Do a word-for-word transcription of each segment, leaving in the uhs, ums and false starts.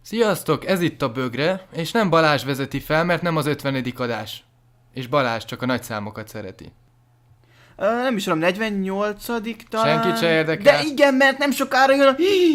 Sziasztok, ez itt a Bögre, és nem Balázs vezeti fel, mert nem az ötvenedik adás. És Balázs csak a nagy számokat szereti. Ö, nem is tudom, negyvennyolcadik talán. Senkit se érdekel. De igen, mert nem sokára jön a...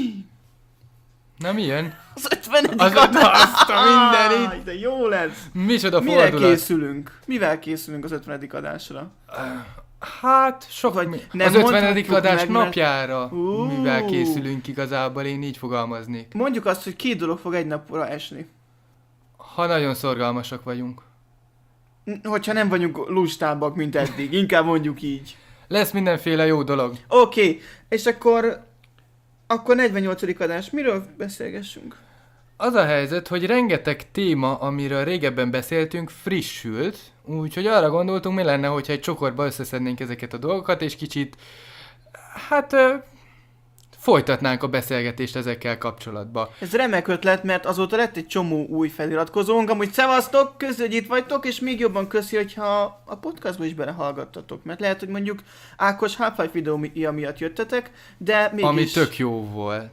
Na milyen? Az ötvenedik Az adás. azt a mindenit. Áj, de jó lesz. Micsoda Mire fordulat. készülünk? Mivel készülünk az ötvenedik adásra? Hát, sok Vagy mi... nem Az ötvenedik mondhatjuk adás meg, mert- napjára, Ú. mivel készülünk igazából, én így fogalmaznék. Mondjuk azt, hogy két dolog fog egy napra esni. Ha nagyon szorgalmasak vagyunk. N- Hogyha nem vagyunk lustábbak, mint eddig. Inkább mondjuk így. Lesz mindenféle jó dolog. Oké, okay. És akkor... Akkor negyvennyolcadik adás. Miről beszélgessünk? Az a helyzet, hogy rengeteg téma, amiről régebben beszéltünk, frissült, úgyhogy arra gondoltunk, mi lenne, hogyha egy csokorba összeszednénk ezeket a dolgokat, és kicsit, hát, ö, folytatnánk a beszélgetést ezekkel kapcsolatban. Ez remek ötlet, mert azóta lett egy csomó új feliratkozónk, amúgy szevasztok, köszi, hogy itt vagytok, és még jobban köszi, hogyha a podcastba is belehallgattatok, mert lehet, hogy mondjuk Ákos Half-Life videója miatt jöttetek, de mégis... Ami tök jó volt.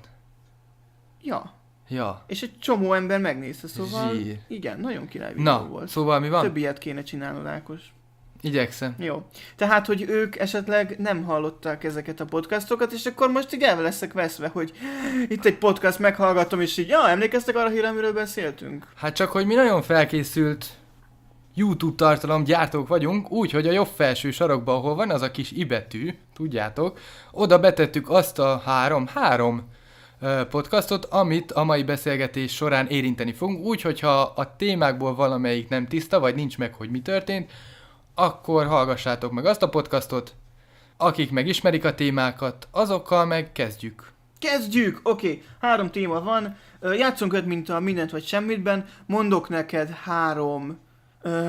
Ja, Ja. és egy csomó ember megnézte, szóval... Zsír. Igen, nagyon király videó Na, volt. szóval mi van? Több ilyet kéne csinálnod, Ákos. Igyekszem. Jó. Tehát, hogy ők esetleg nem hallották ezeket a podcastokat, és akkor most így el leszek veszve, hogy itt egy podcast meghallgatom, és így, ja, emlékeztek arra hírre, amiről beszéltünk? Hát csak, hogy mi nagyon felkészült YouTube tartalom gyártók vagyunk, úgyhogy a jobb felső sarokban, ahol van az a kis i betű, tudjátok, oda betettük azt a három, három ö, podcastot, amit a mai beszélgetés során érinteni fogunk, úgyhogy ha a témákból valamelyik nem tiszta, vagy nincs meg, hogy mi történt, akkor hallgassátok meg azt a podcastot, akik meg ismerik a témákat, azokkal meg kezdjük. Kezdjük! Oké, okay. Három téma van. Ö, Játszunk öt, mint a mindent vagy semmitben. Mondok neked három... Ö,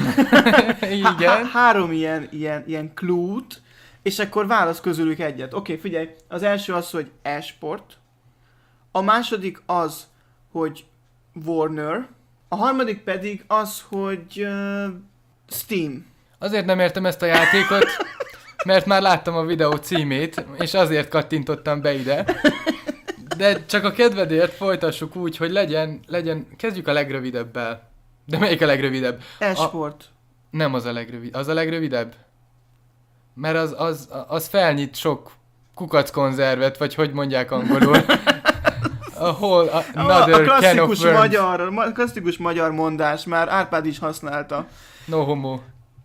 há- Igen. három ilyen, ilyen, ilyen clue-t, és akkor válasz közülük egyet. Oké, okay, figyelj. Az első az, hogy e-sport. A második az, hogy Warner. A harmadik pedig az, hogy ö, Steam. Azért nem értem ezt a játékot, mert már láttam a videó címét, és azért kattintottam be ide. De csak a kedvedért folytassuk úgy, hogy legyen, legyen, kezdjük a legrövidebbel. De melyik a legrövidebb? E-sport. A, nem az a legrövidebb. Az a legrövidebb? Mert az, az, az felnyit sok kukackonzervet, vagy hogy mondják angolul. A whole A, another a can of klasszikus worms. magyar, a klasszikus magyar mondás, már Árpád is használta. No homo.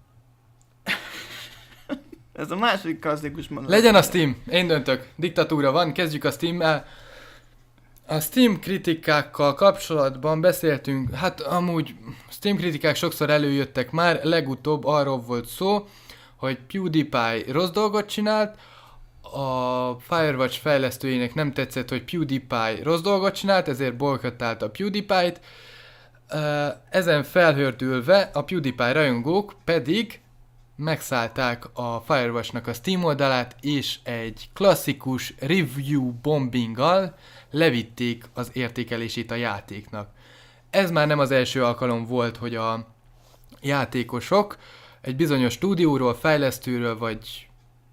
Ez a második klasszikus mondás. Legyen a Steam, én döntök. Diktatúra van, kezdjük a Steam-mel. A Steam kritikákkal kapcsolatban beszéltünk, hát amúgy Steam kritikák sokszor előjöttek már, legutóbb arról volt szó, hogy PewDiePie rossz dolgot csinált, a Firewatch fejlesztőjének nem tetszett, hogy PewDiePie rossz dolgot csinált, ezért bolykottált a PewDiePie-t. Ezen felhördülve a PewDiePie rajongók pedig megszállták a Firewatch-nak a Steam oldalát, és egy klasszikus review bombinggal levitték az értékelését a játéknak. Ez már nem az első alkalom volt, hogy a játékosok egy bizonyos stúdióról, fejlesztőről, vagy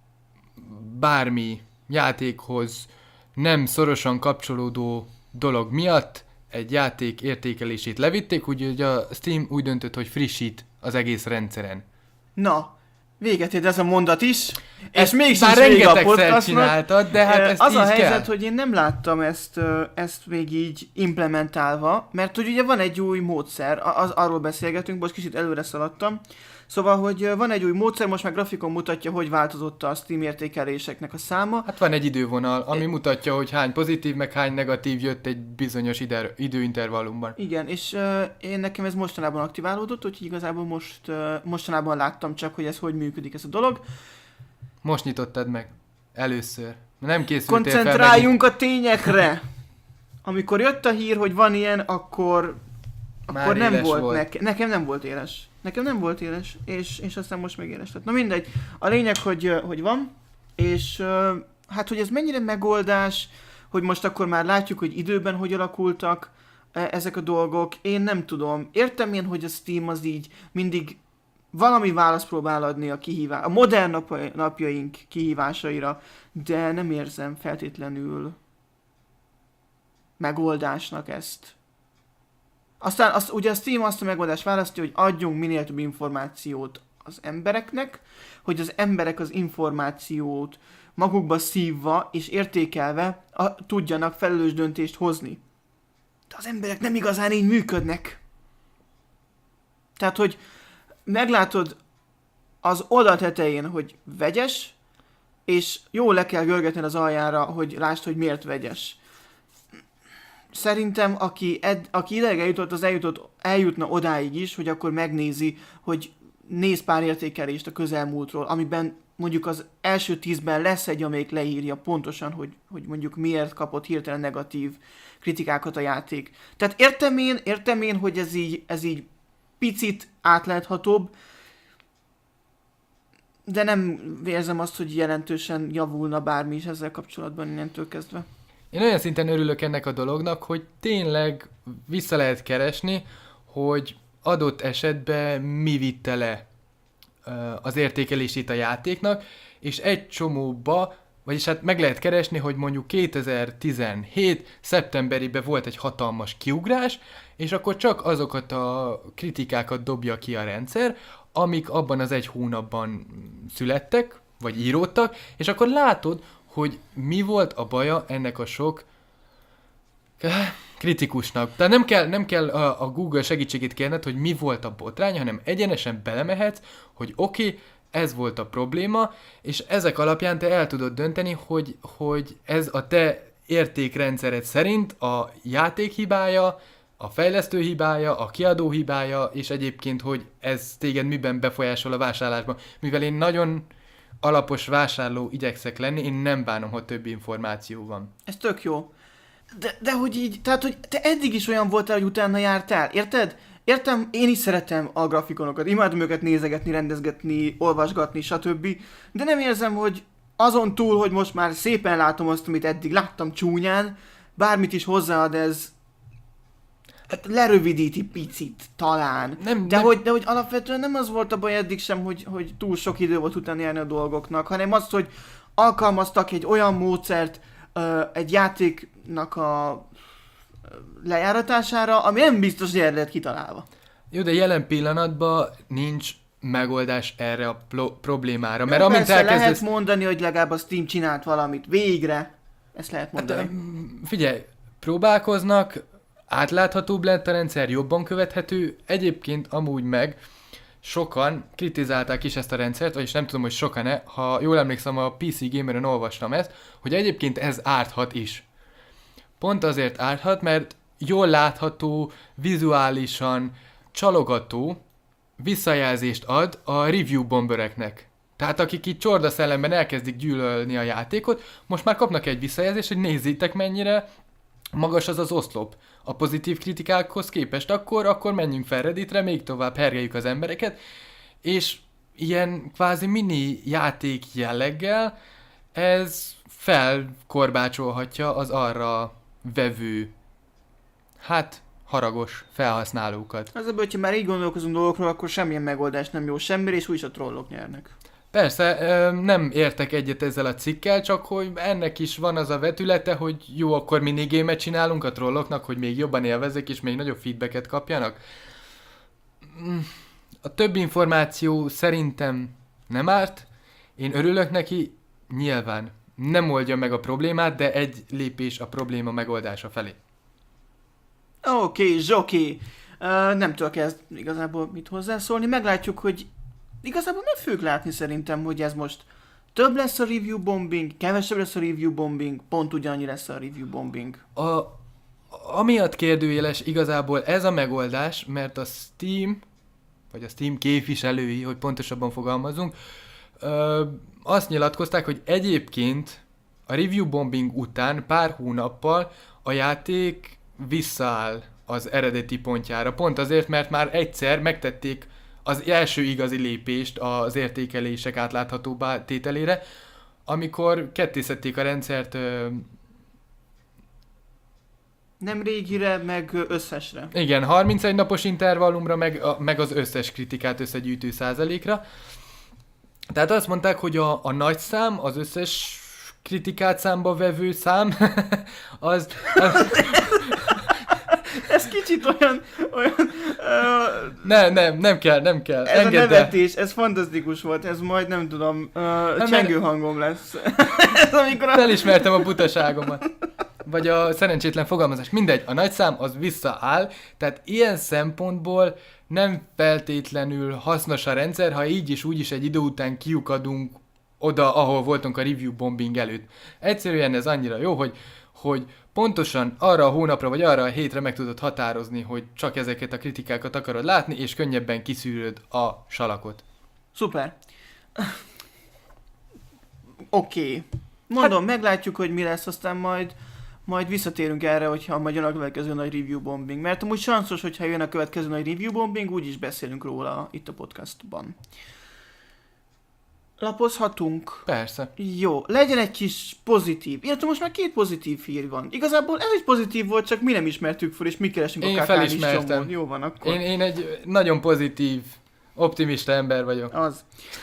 bármi játékhoz nem szorosan kapcsolódó dolog miatt egy játék értékelését levitték, úgyhogy a Steam úgy döntött, hogy frissít az egész rendszeren. Na, véget ért ez a mondat is, és Ezt még már sincs vége a rengetegszer podcastnak. csináltad, de hát Ö, ezt Az így a helyzet, kell. hogy én nem láttam ezt, ö, ezt még így implementálva, mert hogy ugye van egy új módszer, a- az, arról beszélgetünk, most kicsit előre szaladtam. Szóval, hogy ö, van egy új módszer, most már grafikon mutatja, hogy változott a Steam értékeléseknek a száma. Hát van egy idővonal, ami mutatja, hogy hány pozitív, meg hány negatív jött egy bizonyos ide, időintervallumban. Igen, és uh, én nekem ez mostanában aktiválódott, úgyhogy igazából most, uh, mostanában láttam csak, hogy ez hogy működik ez a dolog. Most nyitottad meg. Először. Nem készültél fel Koncentráljunk a tényekre! Amikor jött a hír, hogy van ilyen, akkor, Már akkor nem éles volt, volt. Neke, nekem nem volt éles. Nekem nem volt éles, és, és aztán most még éles lett. Na mindegy, a lényeg, hogy, uh, hogy van, és uh, hát, hogy ez mennyire megoldás, hogy most akkor már látjuk, hogy időben hogy alakultak uh, ezek a dolgok, én nem tudom. Értem én, hogy a Steam az így mindig valami választ próbál adni a kihívás, a modern nap- napjaink kihívásaira, de nem érzem feltétlenül megoldásnak ezt. Aztán azt, ugye a Steam azt a megoldást választja, hogy adjunk minél több információt az embereknek, hogy az emberek az információt magukba szívva és értékelve a, tudjanak felelős döntést hozni. De az emberek nem igazán így működnek. Tehát, hogy meglátod az oldal tetején, hogy vegyes, és jól le kell görgetni az aljára, hogy lásd, hogy miért vegyes. Szerintem, aki, ed, aki ideig eljutott, az eljutott, eljutna odáig is, hogy akkor megnézi, hogy néz pár értékelést a közelmúltról, amiben mondjuk az első tízben lesz egy, amelyik leírja pontosan, hogy, hogy mondjuk miért kapott hirtelen negatív kritikákat a játék. Tehát értem én, értem én, hogy ez így, ez így picit átláthatóbb, de nem érzem azt, hogy jelentősen javulna bármi is ezzel kapcsolatban innentől kezdve. Én olyan szinten örülök ennek a dolognak, hogy tényleg vissza lehet keresni, hogy adott esetben mi vitte le az értékelését a játéknak, és egy csomóba, vagyis hát meg lehet keresni, hogy mondjuk kétezer-tizenhét szeptemberében volt egy hatalmas kiugrás, és akkor csak azokat a kritikákat dobja ki a rendszer, amik abban az egy hónapban születtek, vagy íródtak, és akkor látod, hogy mi volt a baja ennek a sok kritikusnak. Tehát nem kell, nem kell a, a Google segítségét kérned, hogy mi volt a botrány, hanem egyenesen belemehetsz, hogy oké, okay, ez volt a probléma, és ezek alapján te el tudod dönteni, hogy, hogy ez a te értékrendszered szerint a játék hibája, a fejlesztő hibája, a kiadó hibája, és egyébként, hogy ez téged miben befolyásol a vásárlásban. Mivel én nagyon alapos vásárló igyekszek lenni, én nem bánom, hogy több információ van. Ez tök jó. De, de hogy így, tehát hogy te eddig is olyan voltál, hogy utána jártál, érted? Értem, én is szeretem a grafikonokat, imádom őket nézegetni, rendezgetni, olvasgatni, stb. De nem érzem, hogy azon túl, hogy most már szépen látom azt, amit eddig láttam csúnyán, bármit is hozzáad ez, hát lerövidíti picit, talán. Nem, de, nem. Hogy, de hogy alapvetően nem az volt a baj eddig sem, hogy, hogy túl sok idő volt utána járni a dolgoknak, hanem az, hogy alkalmaztak egy olyan módszert uh, egy játéknak a lejáratására, ami nem biztos, hogy erre lett kitalálva. Jó, de jelen pillanatban nincs megoldás erre a plo- problémára. Mert Jó, amint persze elkezdesz... lehet mondani, hogy legalább a Steam csinált valamit. Végre. Ezt lehet mondani. Hát, figyelj, próbálkoznak, átláthatóbb lett a rendszer, jobban követhető. Egyébként amúgy meg sokan kritizálták is ezt a rendszert, vagyis nem tudom, hogy sokan-e, ha jól emlékszem, a pé cé Gameren olvastam ezt, hogy egyébként ez árthat is. Pont azért árthat, mert jól látható, vizuálisan csalogató visszajelzést ad a review bombereknek. Tehát akik itt csorda szellemben elkezdik gyűlölni a játékot, most már kapnak egy visszajelzést, hogy nézzétek mennyire magas az az oszlop a pozitív kritikákhoz képest, akkor, akkor menjünk fel Redditre, még tovább hergeljük az embereket, és ilyen kvázi mini játék jelleggel ez felkorbácsolhatja az arra vevő, hát haragos felhasználókat. Az ebből, hogyha már így gondolkozunk dolgokról, akkor semmilyen megoldás nem jó semmire, és úgyis a trollok nyernek. Persze, nem értek egyet ezzel a cikkel, csak hogy ennek is van az a vetülete, hogy jó, akkor minigémet csinálunk a trolloknak, hogy még jobban élvezzek, és még nagyobb feedbacket kapjanak. A több információ szerintem nem árt, én örülök neki, nyilván nem oldja meg a problémát, de egy lépés a probléma megoldása felé. Oké, okay, zsoki. Uh, nem tudok ezt igazából mit hozzászólni. Meglátjuk, hogy igazából nem fogjuk látni szerintem, hogy ez most több lesz a review bombing, kevesebb lesz a review bombing, pont ugyannyi lesz a review bombing. A, amiatt kérdőjeles igazából ez a megoldás, mert a Steam, vagy a Steam képviselői, hogy pontosabban fogalmazunk, ö, azt nyilatkozták, hogy egyébként a review bombing után pár hónappal a játék visszaáll az eredeti pontjára. Pont azért, mert már egyszer megtették az első igazi lépést az értékelések átláthatóbbá tételére, amikor kettészedték a rendszert... Ö... Nem régire, meg összesre. Igen, harmincegy napos intervallumra, meg, a, meg az összes kritikát összegyűjtő százalékra. Tehát azt mondták, hogy a, a nagy szám, az összes kritikát számba vevő szám, az... az Ez kicsit kicsit olyan, olyan uh, nem, nem, nem kell, nem kell. ez Engedd a el. nevetés, ez fantasztikus volt, ez majd nem tudom, uh, csengő hangom lesz. Ez amikor a... Felismertem a butaságomat. Vagy a szerencsétlen fogalmazás. Mindegy, a nagyszám az visszaáll, tehát ilyen szempontból nem feltétlenül hasznos a rendszer, ha így is úgy is egy idő után kiukadunk oda, ahol voltunk a review bombing előtt. Egyszerűen ez annyira jó, hogy, hogy pontosan arra a hónapra vagy arra a hétre meg tudod határozni, hogy csak ezeket a kritikákat akarod látni, és könnyebben kiszűröd a salakot. Szuper. Oké. Okay. Mondom, hát... meglátjuk, hogy mi lesz, aztán majd majd visszatérünk erre, hogyha majd jön a következő nagy review bombing. Mert amúgy sanszos, hogyha jön a következő nagy review bombing, úgyis beszélünk róla itt a podcastban. Lapozhatunk. Persze. Jó, legyen egy kis pozitív. Illetve most már két pozitív hír van. Igazából ez is pozitív volt, csak mi nem ismertük fel, és mi keresünk én a kakán is felismertem. csomón. Jó van, akkor. Én, én egy nagyon pozitív, optimista ember vagyok. Az.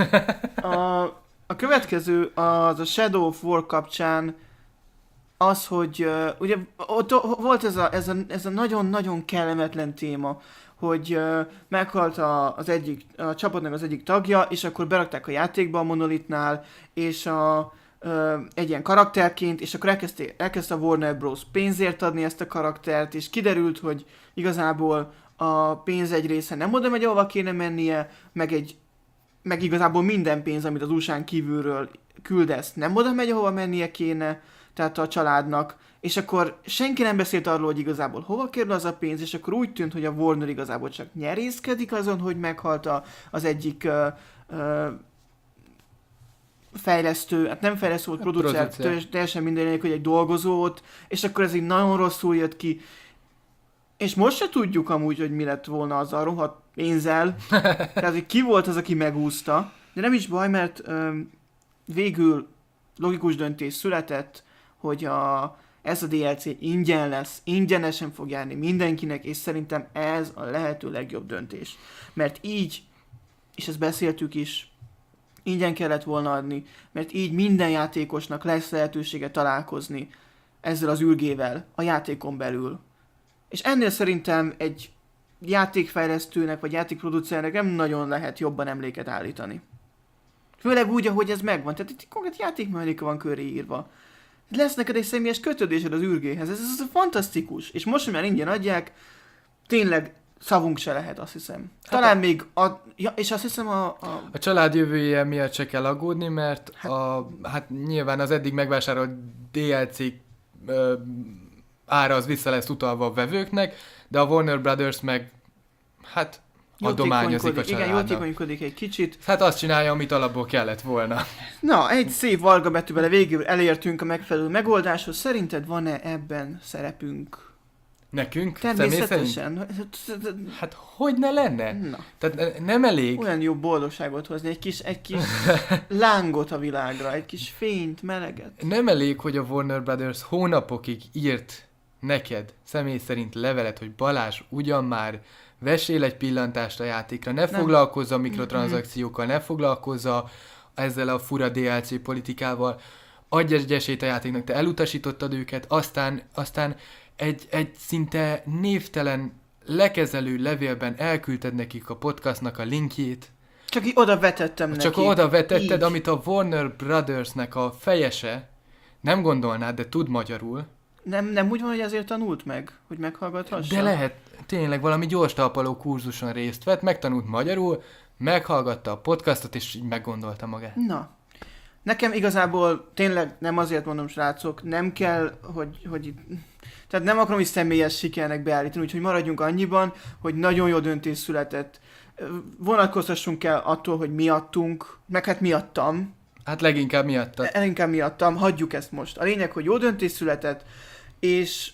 A, a következő az a Shadow of War kapcsán az, hogy uh, ugye ott volt ez a, ez a, ez a nagyon-nagyon kellemetlen téma, hogy uh, meghalt a, az egyik, a csapatnak az egyik tagja, és akkor berakták a játékba a Monolithnál, és a, uh, egy ilyen karakterként, és akkor elkezdte, elkezdte a Warner Bros. Pénzért adni ezt a karaktert, és kiderült, hogy igazából a pénz egy része nem oda megy, ahova kéne mennie, meg, egy, meg igazából minden pénz, amit az u es á-n kívülről küldesz, nem oda megy, ahova mennie kéne, tehát a családnak, és akkor senki nem beszélt arról, hogy igazából hova kerül az a pénz, és akkor úgy tűnt, hogy a Warner igazából csak nyerészkedik azon, hogy meghalt a, az egyik uh, uh, fejlesztő, hát nem fejlesztő volt, producer, teljesen minden, hogy egy dolgozót, és akkor ez így nagyon rosszul jött ki, és most se tudjuk amúgy, hogy mi lett volna az a rohadt pénzzel, tehát hogy ki volt az, aki megúszta, de nem is baj, mert um, végül logikus döntés született, hogy a, ez a dé el cé ingyen lesz, ingyenesen fog járni mindenkinek, és szerintem ez a lehető legjobb döntés. Mert így, és ezt beszéltük is, ingyen kellett volna adni, mert így minden játékosnak lesz lehetősége találkozni ezzel az ürgével a játékon belül. És ennél szerintem egy játékfejlesztőnek vagy játékproducernek nem nagyon lehet jobban emléket állítani. Főleg úgy, ahogy ez megvan. Tehát itt konkrét játékmechanika van köré írva. Lesz neked egy személyes kötődésed az űrgéhez. Ez, ez, ez fantasztikus. És most, hogy már ingyen adják, tényleg szavunk se lehet, azt hiszem. Talán hát a... még a... Ja, és azt hiszem a... A, a család jövője miatt se kell aggódni, mert hát, a, hát nyilván az eddig megvásárolt dé el cé ö, ára az vissza lesz utalva a vevőknek, de a Warner Brothers meg hát adományozik a családnak. Igen, jótékonykodik egy kicsit. Hát azt csinálja, amit alapból kellett volna. Na, egy szép varga betűvel végül elértünk a megfelelő megoldáshoz. Szerinted van-e ebben szerepünk? Nekünk? Természetesen. Hát hogy ne lenne? Na. Tehát nem elég. Olyan jó boldogságot hozni, egy kis, egy kis lángot a világra, egy kis fényt, meleget. Nem elég, hogy a Warner Brothers hónapokig írt neked személy szerint levelet, hogy Balázs, ugyan már vessél egy pillantást a játékra, ne foglalkozz a mikrotranszakciókkal, ne foglalkozz ezzel a fura dé el cé politikával, adj egy esélyt a játéknak, te elutasítottad őket, aztán, aztán egy, egy szinte névtelen lekezelő levélben elküldted nekik a podcastnak a linkjét. Csak így oda vetettem neki. Csak oda vetetted, így. Amit a Warner Brothersnek a fejese, nem gondolnád, de tud magyarul. Nem, nem úgy van, hogy ezért tanult meg, hogy meghallgathassa? De lehet, tényleg valami gyors talpaló kurzuson részt vett, megtanult magyarul, meghallgatta a podcastot, és így meggondolta magát. Na, nekem igazából tényleg nem azért mondom, srácok, nem kell, hogy, hogy tehát nem akarom is személyes sikernek beállítani, úgyhogy maradjunk annyiban, hogy nagyon jó döntés született. Vonatkoztassunk el attól, hogy miattunk, meg hát miattam. Hát leginkább miattad. Leginkább miattam, hagyjuk ezt most. A lényeg, hogy jó döntés született, és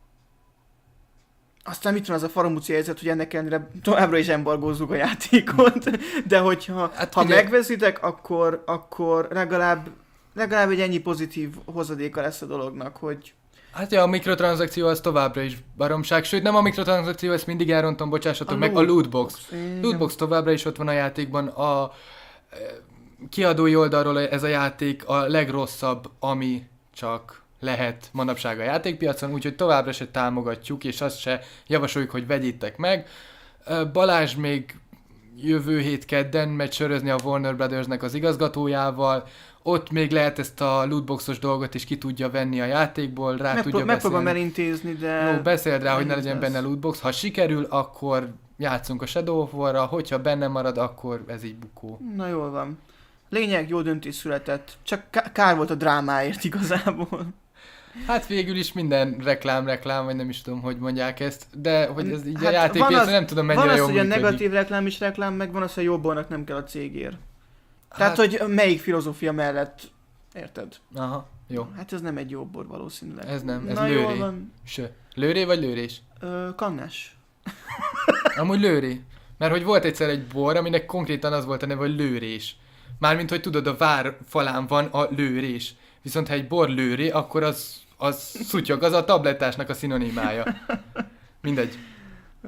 aztán mit van az a faramúci helyzet, hogy ennek ellenére továbbra is embargózzuk a játékot, de hogyha hát, ha ugye... megveszitek, akkor, akkor legalább, legalább egy ennyi pozitív hozadéka lesz a dolognak, hogy... Hát ja, a mikrotranszakció az továbbra is baromság, sőt nem a mikrotranszakció, ezt mindig elrontom, bocsássatok meg, loot... a lootbox. Lootbox továbbra is ott van a játékban, a kiadói oldalról ez a játék a legrosszabb, ami csak lehet manapság a játékpiacon, úgyhogy továbbra se támogatjuk, és azt se javasoljuk, hogy vegyétek meg. Balázs még jövő hét kedden megy sörözni a Warner Brothersnek az igazgatójával, ott még lehet ezt a lootboxos dolgot is ki tudja venni a játékból, rá Megpró- tudja megpróbálom beszélni. elintézni, de... Jó, beszéld rá, hogy ne legyen lesz. benne lootbox. Ha sikerül, akkor játszunk a Shadow of War-ra, hogyha benne marad, akkor ez így bukó. Na jól van. Lényeg, jó döntés született. Csak ká- kár volt a drámáért igazából. Hát végül is minden reklám, reklám, vagy nem is tudom, hogy mondják ezt, de hogy ez így Hát a játékpiacon nem tudom mennyire van az, jól hogy a működik. negatív reklám is reklám, meg van az, hogy jobbornak nem kell a cégért. Tehát, Hát, hogy melyik filozófia mellett, érted? aha, jó. Hát ez nem egy jobbor valószínűleg. Ez nem, ez Na lőré. jól van. Ső. Lőré vagy lőrés? Ö, kannás. Amúgy lőré. Mert hogy volt egyszer egy bor, aminek konkrétan az volt a neve, hogy lőrés. Mármint, hogy tudod, a vár falán van a lőrés. Viszont ha egy bor lőré, akkor az, az szutyog, az a tablettásnak a szinonimája. Mindegy. Ö,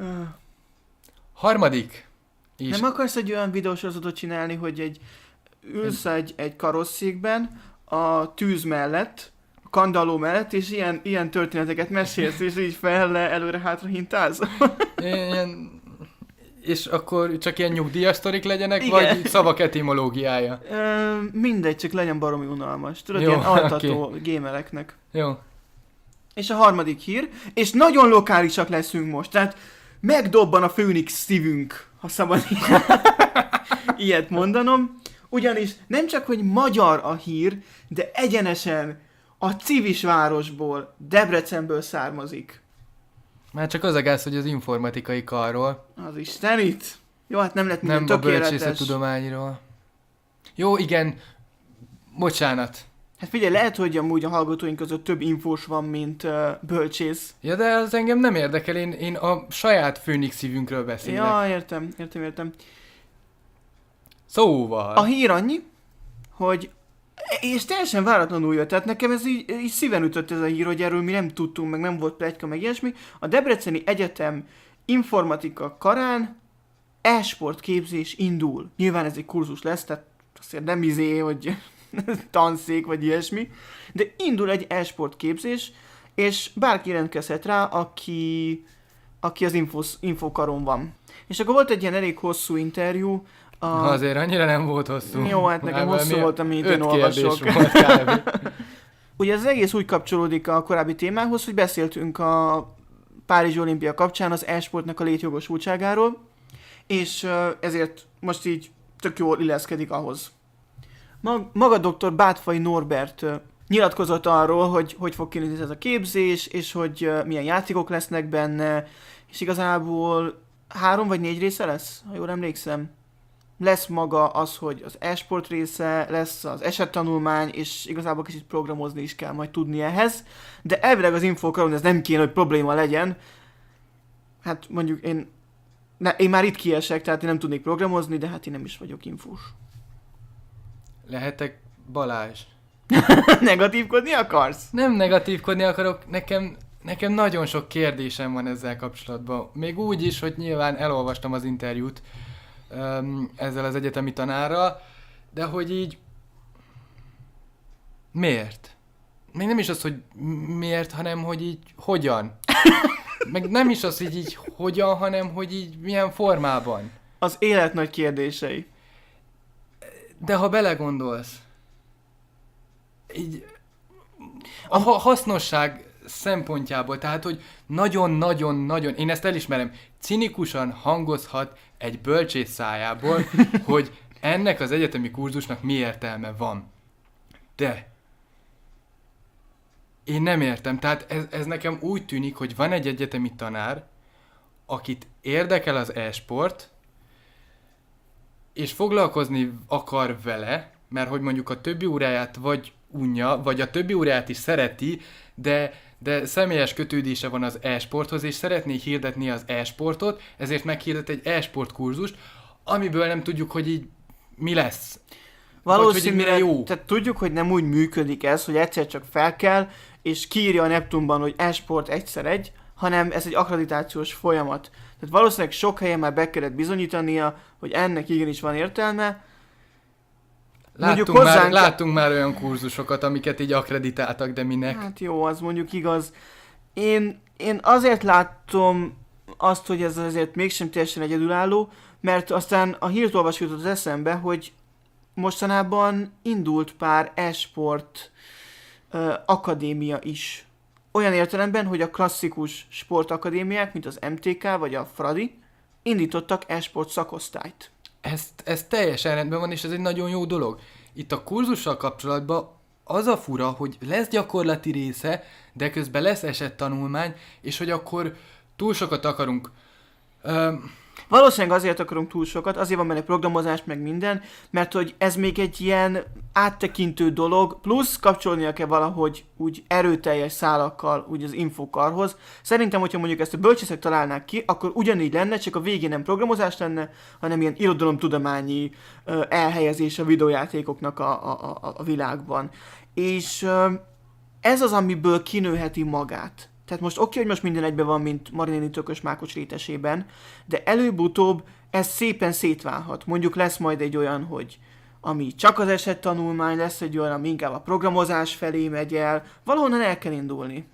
Harmadik. És Nem akarsz egy olyan videósorozatot csinálni, hogy egy ülsz egy, egy karosszékben a tűz mellett, a kandalló mellett, és ilyen, ilyen történeteket mesélsz, és így fel előre-hátra hintálsz? ilyen, és akkor csak ilyen nyugdíjas sztorik legyenek, Igen. vagy szavak etimológiája? Ö, mindegy, csak legyen baromi unalmas. Tudod, Jó, ilyen altató oké. gémereknek. Jó. És a harmadik hír, és nagyon lokálisak leszünk most, tehát megdobban a Phoenix szívünk, ha szabad ilyet mondanom. Ugyanis nem csak, hogy magyar a hír, de egyenesen a civis városból, Debrecenből származik. Már csak az a gáz, hogy az informatikai karról, Az Istenit! Jó, hát nem lett minden nem a tökéletes. bölcsészettudományról. Jó, igen. Bocsánat. Hát figyelj, lehet, hogy amúgy a hallgatóink között több infós van, mint uh, bölcsész. Ja, de az engem nem érdekel, én, én a saját Phoenix szívünkről beszélek. Ja, értem, értem, értem. Szóval. A hír annyi, hogy és teljesen váratlanul jött, tehát nekem ez így, így szíven ütött ez a hír, hogy erről mi nem tudtunk, meg nem volt pletyka, meg ilyesmi. A Debreceni Egyetem informatika karán e-sport képzés indul. Nyilván ez egy kurzus lesz, tehát azért nem izé, hogy tanszék, vagy ilyesmi, de indul egy e-sport képzés, és bárki jelentkezhet rá, aki, aki az infos, infokaron van. És akkor volt egy ilyen elég hosszú interjú. A... Azért annyira nem volt hosszú. Jó, hát nekem Már hosszú valami volt, amit öt én olvasok. kérdés volt kb. Ugye ez egész úgy kapcsolódik a korábbi témához, hogy beszéltünk a Párizsi olimpia kapcsán az e-sportnak a létjogosultságáról, és ö, ezért most így tök jól illeszkedik ahhoz. Mag- Maga doktor Bátfai Norbert ö, nyilatkozott arról, hogy hogy fog kinézni ez a képzés, és hogy ö, milyen játékok lesznek benne, és igazából három vagy négy része lesz, ha jól emlékszem. Lesz maga az, hogy az e-sport része, lesz az esettanulmány, és igazából kicsit programozni is kell majd tudni ehhez. De elvileg az infokaron ez nem kéne, hogy probléma legyen. Hát mondjuk én, ne, én már itt kiesek, tehát én nem tudnék programozni, de hát én nem is vagyok infós. Lehetek Balázs. Negatívkodni akarsz? Nem negatívkodni akarok, nekem, nekem nagyon sok kérdésem van ezzel kapcsolatban. Még úgy is, hogy nyilván elolvastam az interjút um, ezzel az egyetemi tanárral, de hogy így miért? Még nem is az, hogy miért, hanem hogy így hogyan. Meg nem is az, hogy így hogyan, hanem hogy így milyen formában. Az élet nagy kérdései. De ha belegondolsz, így a ha- hasznosság szempontjából, tehát, hogy nagyon-nagyon-nagyon, én ezt elismerem, cinikusan hangozhat egy bölcsész szájából, hogy ennek az egyetemi kurzusnak mi értelme van. De én nem értem, tehát ez, ez nekem úgy tűnik, hogy van egy egyetemi tanár, akit érdekel az e-sport, és foglalkozni akar vele, mert hogy mondjuk a többi óráját vagy unja, vagy a többi óráját is szereti, de, de személyes kötődése van az e-sporthoz, és szeretné hirdetni az e-sportot, ezért meghirdet egy e-sport kurzust, amiből nem tudjuk, hogy így mi lesz. Valószínűleg, mire jó. tehát tudjuk, hogy nem úgy működik ez, hogy egyszer csak fel kell, és kiírja a Neptunban, hogy e-sport egyszer egy, hanem ez egy akkreditációs folyamat. Tehát valószínűleg sok helyen már be kellett bizonyítania, hogy ennek igenis van értelme. Láttunk, mondjuk hozzánk... már, láttunk már olyan kurzusokat, amiket így akkreditáltak, de minek? Hát jó, az mondjuk igaz. Én, én azért látom azt, hogy ez azért mégsem teljesen egyedülálló, mert aztán a hírt olvasott az eszembe, hogy mostanában indult pár e-sport uh, akadémia is. Olyan értelemben, hogy a klasszikus sportakadémiák, mint az em té ká vagy a Fradi, indítottak e-sport szakosztályt. Ez, ez teljesen rendben van, és ez egy nagyon jó dolog. Itt a kurzussal kapcsolatban az a fura, hogy lesz gyakorlati része, de közben lesz esettanulmány, és hogy akkor túl sokat akarunk... Um, Valószínűleg azért akarunk túl sokat, azért van benne programozás, meg minden, mert hogy ez még egy ilyen áttekintő dolog, plusz kapcsolnia kell valahogy úgy erőteljes szálakkal úgy az infokarhoz. Szerintem, hogyha mondjuk ezt a bölcsészek találnák ki, akkor ugyanígy lenne, csak a végén nem programozás lenne, hanem ilyen irodalomtudományi uh, elhelyezés a videójátékoknak a, a, a, a világban. És uh, ez az, amiből kinőheti magát. Tehát most oké, hogy most minden egyben van, mint Marinéni tökös mákos rétesében, de előbb-utóbb ez szépen szétválhat. Mondjuk lesz majd egy olyan, hogy ami csak az esettanulmány, lesz egy olyan, ami inkább a programozás felé megy el. Valahonnan el kell indulni.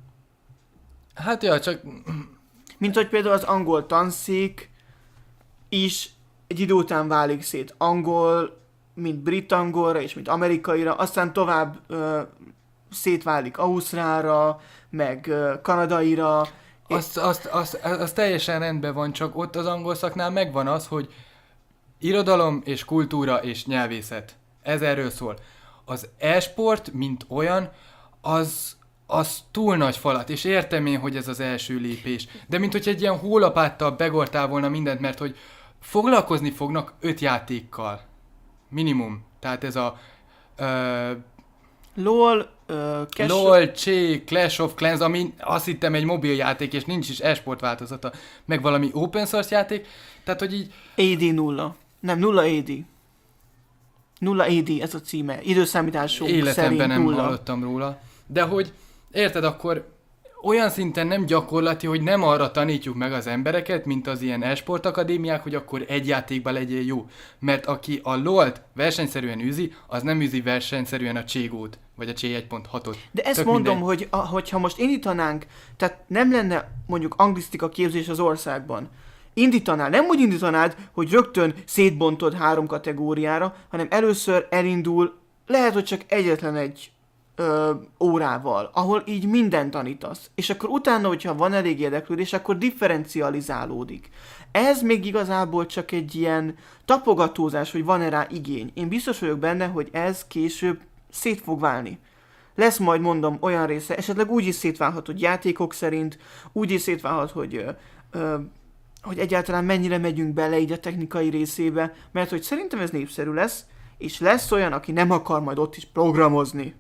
Hát ja, csak... Mint hogy például az angol tanszék is egy idő után válik szét angol, mint brit angolra és mint amerikaira, aztán tovább ö, szétválik ausztrálra, meg ö, kanadaira. Azt, azt, azt, azt teljesen rendben van, csak ott az angol szaknál megvan az, hogy irodalom és kultúra és nyelvészet. Ez erről szól. Az e-sport, mint olyan, az, az túl nagy falat, és értem én, hogy ez az első lépés. De mint hogy egy ilyen hólapáttal begortál volna mindent, mert hogy foglalkozni fognak öt játékkal. Minimum. Tehát ez a... Uh, LOL, uh, Cash... LOL, Ché, Clash of Clans, ami azt hittem egy mobil játék, és nincs is e-sport változata, meg valami open source játék, tehát hogy így... á dé nulla. Nem, nulla á dé. Nulla á dé, ez a címe. Időszámítású Életemben nem nulla. hallottam róla. De hogy, érted, akkor olyan szinten nem gyakorlati, hogy nem arra tanítjuk meg az embereket, mint az ilyen e-sport akadémiák, hogy akkor egy játékban legyél jó. Mert aki a LOL-t versenyszerűen űzi, az nem űzi versenyszerűen a Cségót, vagy a Csé egy pont hatot. De ezt Tök mondom, mindegy. hogy a, hogyha most indítanánk, tehát nem lenne mondjuk anglisztika képzés az országban, indítanál, nem úgy indítanád, hogy rögtön szétbontod három kategóriára, hanem először elindul, lehet, hogy csak egyetlen egy ö, órával, ahol így mindent tanítasz. És akkor utána, hogyha van elég érdeklődés, akkor differencializálódik. Ez még igazából csak egy ilyen tapogatózás, hogy van-e rá igény. Én biztos vagyok benne, hogy ez később szét fog válni. Lesz majd, mondom, olyan része, esetleg úgy is szétválhat, hogy játékok szerint, úgy is szétválhat, hogy... Ö, ö, hogy egyáltalán mennyire megyünk bele így a technikai részébe, mert hogy szerintem ez népszerű lesz, és lesz olyan, aki nem akar majd ott is programozni.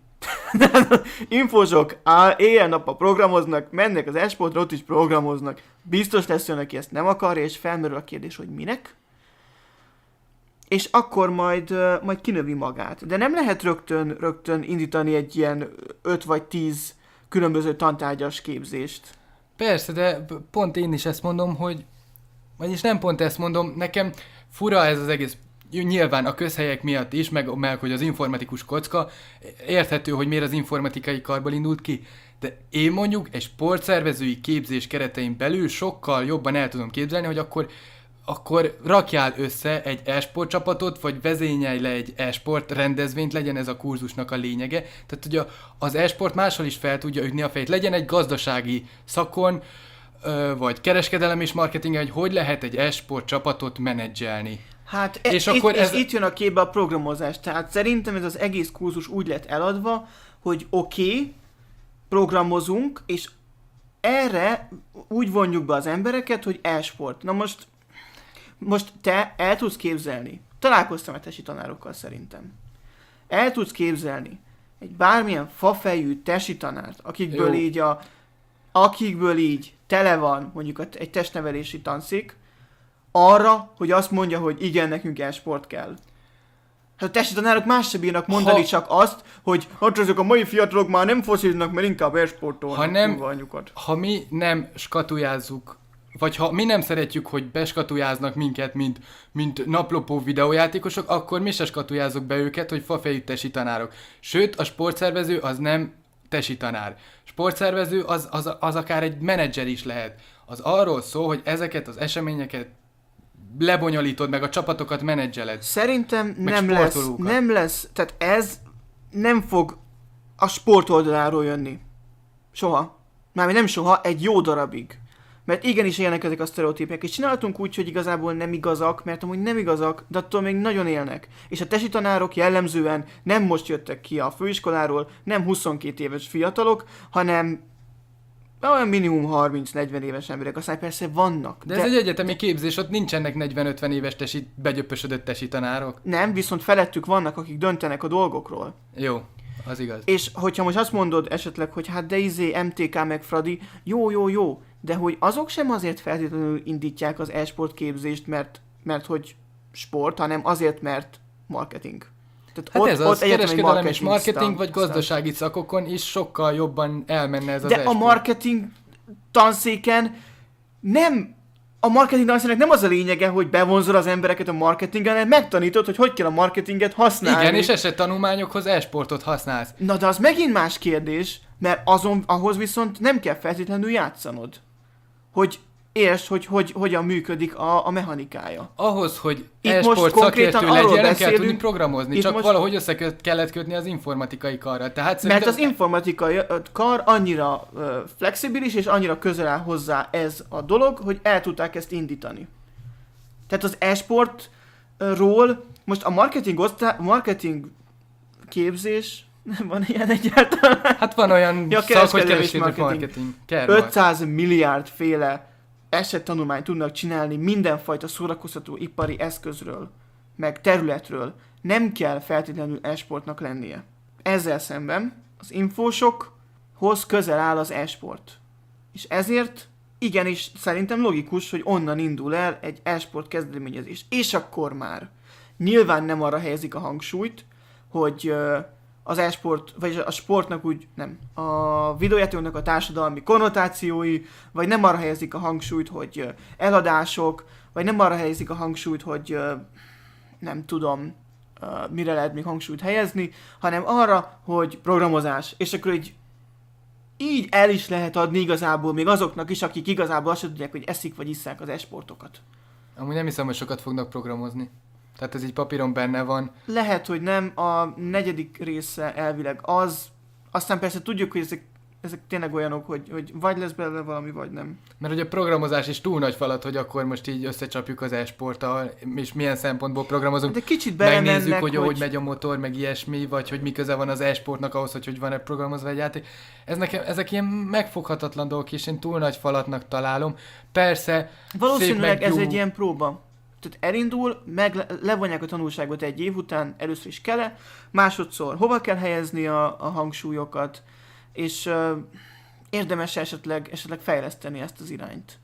Infósok éjjel-nappal programoznak, mennek az e-sportra, ott is programoznak. Biztos lesz olyan, aki ezt nem akarja, és felmerül a kérdés, hogy minek. És akkor majd, uh, majd kinövi magát. De nem lehet rögtön, rögtön indítani egy ilyen öt vagy tíz különböző tantárgyas képzést. Persze, de pont én is ezt mondom, hogy vagyis nem pont ezt mondom, nekem fura ez az egész, nyilván a közhelyek miatt is, meg, meg hogy az informatikus kocka, érthető, hogy miért az informatikai karból indult ki, de én mondjuk egy sportszervezői képzés keretein belül sokkal jobban el tudom képzelni, hogy akkor, akkor rakjál össze egy e-sport csapatot, vagy vezényelj le egy e-sport rendezvényt, legyen ez a kurzusnak a lényege. Tehát ugye az e-sport máshol is fel tudja ütni a fejét, legyen egy gazdasági szakon, vagy kereskedelem és marketing, hogy hogy lehet egy e-sport csapatot menedzselni. Hát és, e, akkor itt, ez... és itt jön a képbe a programozás. Tehát szerintem ez az egész kurzus úgy lett eladva, hogy oké, okay, programozunk, és erre úgy vonjuk be az embereket, hogy e-sport. Na most, most te el tudsz képzelni. Találkoztam a tesi tanárokkal szerintem. El tudsz képzelni egy bármilyen fafejű tesi tanárt, akikből Jó. így a akikből így tele van mondjuk egy testnevelési tanszék, arra, hogy azt mondja, hogy igen, nekünk e-sport kell. Hát a testi tanárok más sem bírnak mondani, ha... csak azt, hogy hát ezek a mai fiatalok már nem foszítanak, mert inkább e-sportolnak. Ha nem, ha mi nem skatujázzuk vagy ha mi nem szeretjük, hogy beskatujáznak minket, mint, mint naplopó videójátékosok, akkor mi se skatujázok be őket, hogy fafejű tesi tanárok. Sőt, a sportszervező az nem tesi tanár. Sportszervező az, az, az akár egy menedzser is lehet. Az arról szól, hogy ezeket az eseményeket lebonyolítod, meg a csapatokat menedzseled. Szerintem nem lesz, nem lesz, tehát ez nem fog a sport oldaláról jönni. Soha. Mármint nem soha, egy jó darabig. Mert igenis élnek ezek a sztereotípiek, és csináltunk úgy, hogy igazából nem igazak, mert amúgy nem igazak, de attól még nagyon élnek. És a tesi tanárok jellemzően nem most jöttek ki a főiskoláról, nem huszonkét éves fiatalok, hanem olyan minimum harminc-negyven éves emberek, aztán persze vannak. De, de ez egy egyetemi képzés, ott nincsenek negyven-ötven éves tesi, begyöpösödött tesi tanárok. Nem, viszont felettük vannak, akik döntenek a dolgokról. Jó, az igaz. És hogyha most azt mondod esetleg, hogy hát de izé, em té ká meg Fradi, jó, jó, jó, de hogy azok sem azért feltétlenül indítják az e-sport képzést, mert, mert hogy sport, hanem azért, mert marketing. Tehát hát ott, ez az, kereskedelem és marketing, vagy gazdasági szakokon is sokkal jobban elmenne ez az de e-sport. De a marketing tanszéken nem, a marketing tanszéknek nem az a lényege, hogy bevonzol az embereket a marketingen, hanem megtanítod, hogy hogy kell a marketinget használni. Igen, és esettanulmányokhoz e-sportot használsz. Na de az megint más kérdés, mert azon, ahhoz viszont nem kell feltétlenül játszanod. Hogy értsd, hogy, hogy hogyan működik a, a mechanikája. Ahhoz, hogy e-sport szakértő legyen, nem kell tudni programozni, csak most valahogy össze kellett kötni az informatikai karral. Tehát mert az informatikai kar annyira uh, flexibilis, és annyira közel áll hozzá ez a dolog, hogy el tudták ezt indítani. Tehát az e-sportról most a marketing, osztá- marketing képzés, nem van ilyen egyáltalán. Hát van olyan ja, szak, hogy kereskedelmi marketing. marketing. ötszáz milliárd féle esettanulmányt tudnak csinálni mindenfajta szórakoztató ipari eszközről, meg területről. Nem kell feltétlenül e-sportnak lennie. Ezzel szemben az infósokhoz közel áll az e-sport. És ezért igenis szerintem logikus, hogy onnan indul el egy e-sport kezdeményezés. És akkor már nyilván nem arra helyezik a hangsúlyt, hogy az e-sport, vagy a sportnak úgy, nem, a videójátékoknak a társadalmi konnotációi, vagy nem arra helyezik a hangsúlyt, hogy eladások, vagy nem arra helyezik a hangsúlyt, hogy nem tudom, mire lehet még hangsúlyt helyezni, hanem arra, hogy programozás. És akkor így, így el is lehet adni igazából még azoknak is, akik igazából azt tudják, hogy eszik vagy isszák az e-sportokat. Amúgy nem hiszem, hogy sokat fognak programozni. Tehát ez így papíron benne van. Lehet, hogy nem. A negyedik része elvileg az. Aztán persze tudjuk, hogy ezek, ezek tényleg olyanok, hogy, hogy vagy lesz belőle valami, vagy nem. Mert ugye a programozás is túl nagy falat, hogy akkor most így összecsapjuk az e-sporttal, és milyen szempontból programozunk. De kicsit megnézzük, hogy, hogy hogy megy a motor, meg ilyesmi, vagy hogy mi köze van az e-sportnak ahhoz, hogy hogy van-e programozva egy játék. Ez nekem, ezek ilyen megfoghatatlan dolgok, és én túl nagy falatnak találom. Persze, valószínűleg szép ez egy ilyen próba. Tehát elindul, meg levonják a tanulságot egy év után, először is kell, másodszor hova kell helyezni a, a hangsúlyokat, és uh, érdemes esetleg, esetleg fejleszteni ezt az irányt.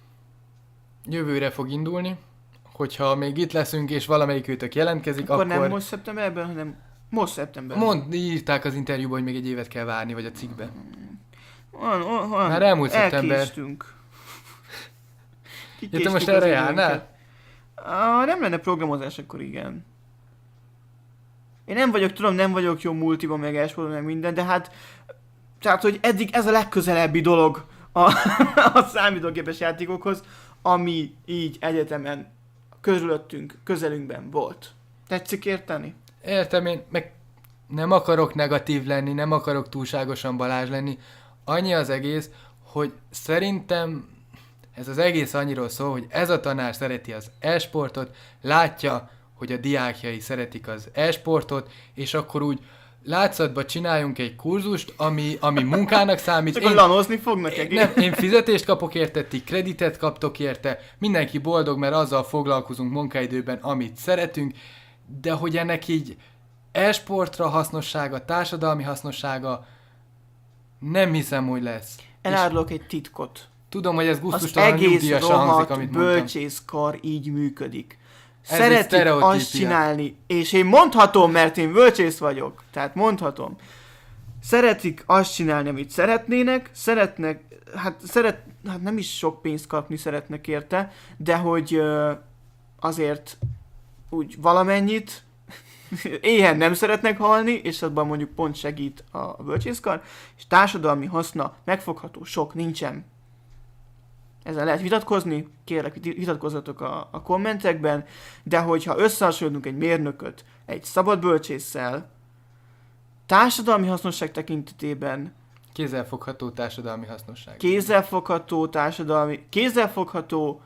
Jövőre fog indulni, hogyha még itt leszünk, és valamelyik őtök jelentkezik, akkor... akkor nem most szeptemberben, hanem most szeptemberben. Mond, írták az interjúban, hogy még egy évet kell várni, vagy a cikkbe. Van, van, már elmúlt szeptember. Elkéstünk. Ja, te most erre járnál? Ah, nem lenne programozás, akkor igen. Én nem vagyok, tudom, nem vagyok jó multiban, meg e-sportban, meg minden, de hát tehát, hogy eddig ez a legközelebbi dolog a, a számítógépes játékokhoz, ami így egyetemen körülöttünk, közelünkben volt. Tetszik érteni? Értem, én meg nem akarok negatív lenni, nem akarok túlságosan Balázs lenni. Annyi az egész, hogy szerintem ez az egész annyiról szól, hogy ez a tanár szereti az e-sportot, látja, hogy a diákjai szeretik az e-sportot, és akkor úgy látszatba csináljunk egy kurzust, ami, ami munkának számít. Csak én, lanozni fognak én, nem, én fizetést kapok érte, ti kreditet kaptok érte, mindenki boldog, mert azzal foglalkozunk munkaidőben, amit szeretünk, de hogy ennek így e-sportra hasznossága, társadalmi hasznossága nem hiszem, hogy lesz. Elárulok egy titkot. Tudom, hogy ez gusztustalan nyugdíjasan hangzik, amit mondtam. Az egész bölcsészkar így működik. Ez szeretik azt csinálni, és én mondhatom, mert én bölcsész vagyok, tehát mondhatom. szeretik azt csinálni, amit szeretnének, szeretnek, hát, szeret, hát nem is sok pénzt kapni szeretnek érte, de hogy ö, azért úgy valamennyit, éhen nem szeretnek halni, és abban mondjuk pont segít a bölcsészkar, és társadalmi haszna megfogható, sok nincsen. Ezzel lehet vitatkozni, kérlek, vitatkozzatok a, a kommentekben, de hogyha összehasonlítunk egy mérnököt egy szabad bölcsésszel, társadalmi hasznosság tekintetében Kézzelfogható társadalmi hasznosság. kézzelfogható társadalmi, kézzelfogható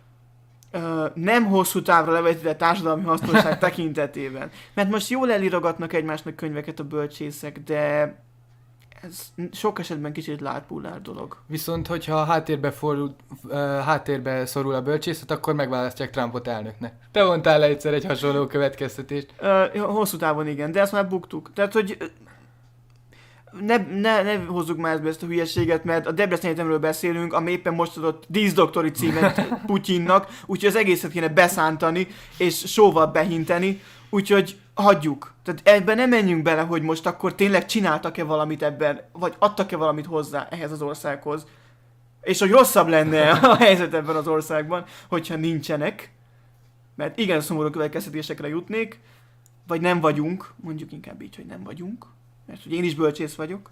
ö, nem hosszú távra levetített társadalmi hasznosság tekintetében. Mert most jól elirogatnak egymásnak könyveket a bölcsészek, de ez sok esetben kicsit lárpullár dolog. Viszont, hogyha a háttérbe, forul, uh, háttérbe szorul a bölcsészet, akkor megválasztják Trumpot elnöknek. Te mondtál le egyszer egy hasonló következtetést. Ö, hosszú távon igen, de ezt már buktuk. Tehát, hogy ne, ne, ne hozzuk már ezt a hülyeséget, mert a Debrecen Egyetemről beszélünk, ami éppen most adott díszdoktori címet Putyinnak, úgyhogy az egészet kéne beszántani, és sóval behinteni, úgyhogy hagyjuk. Tehát ebben nem menjünk bele, hogy most akkor tényleg csináltak-e valamit ebben, vagy adtak-e valamit hozzá ehhez az országhoz. És hogy rosszabb lenne a helyzet ebben az országban, hogyha nincsenek. Mert igen szomorú következtetésekre jutnék, vagy nem vagyunk, mondjuk inkább így, hogy nem vagyunk, mert hogy én is bölcsész vagyok.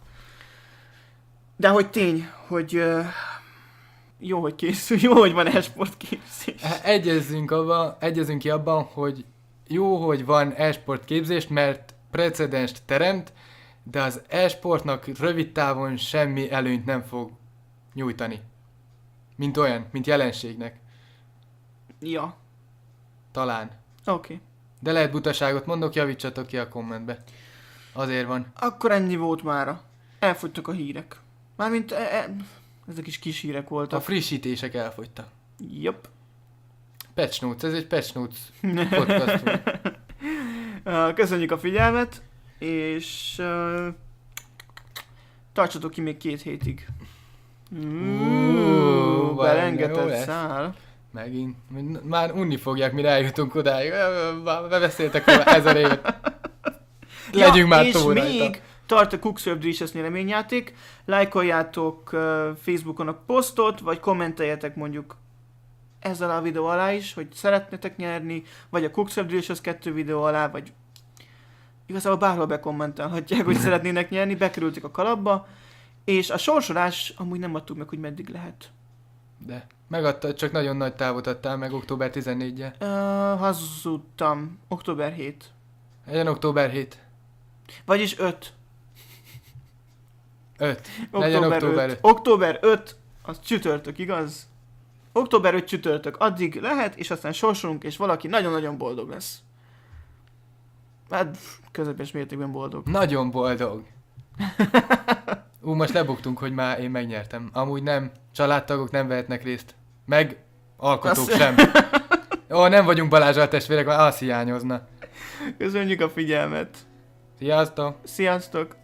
De hogy tény, hogy uh, jó, hogy készül, jó, hogy van e-sport képzés. Egyezzünk, abba, egyezzünk ki abban, hogy jó, hogy van e-sport képzés, mert precedenst teremt, de az e-sportnak rövid távon semmi előnyt nem fog nyújtani. Mint olyan, mint jelenségnek. Ja. Talán. Oké. Okay. De lehet butaságot mondok, javítsatok ki a kommentbe. Azért van. Akkor ennyi volt mára. Elfogytak a hírek. Mármint e- e- ezek is kis hírek voltak. A frissítések elfogytak. Jopp. Patch Notes, ez egy Patch Notes podcast volt. Köszönjük a figyelmet, és uh, tartsatok ki még két hétig. Uh, Belengetett szál. Megint. Már unni fogják, mire eljutunk odáig. Bebeszéltek róla ezer évet. Legyünk ja, már és túl még rajta. tart a Cookserve Delicious nyereményjáték. Lájkoljátok uh, Facebookon a posztot, vagy kommenteljetek mondjuk ezzel a videó alá is, hogy szeretnétek nyerni, vagy a Cookserve Delicious kettő videó alá, vagy igazából bárhol bekommentelhatják, hogy szeretnének nyerni, bekerültek a kalapba, és a sorsolás amúgy nem adtuk meg, hogy meddig lehet. De megadtad, csak nagyon nagy távot adtál meg október tizennégyedike. Uh, hazudtam. október hetedike. Legyen október hetedike. Vagyis öt. öt. Legyen október öt. október ötödike, az csütörtök, igaz? október ötödike csütörtök, addig lehet, és aztán sorsolunk, és valaki nagyon-nagyon boldog lesz. Hát közepes mértékben boldog. Nagyon boldog. Ú, most lebuktunk, hogy már én megnyertem. Amúgy nem, családtagok nem vehetnek részt. Meg alkotók Azt... sem. Ó, nem vagyunk Balázsral testvérek, már az hiányozna. Köszönjük a figyelmet. Sziasztok! Sziasztok!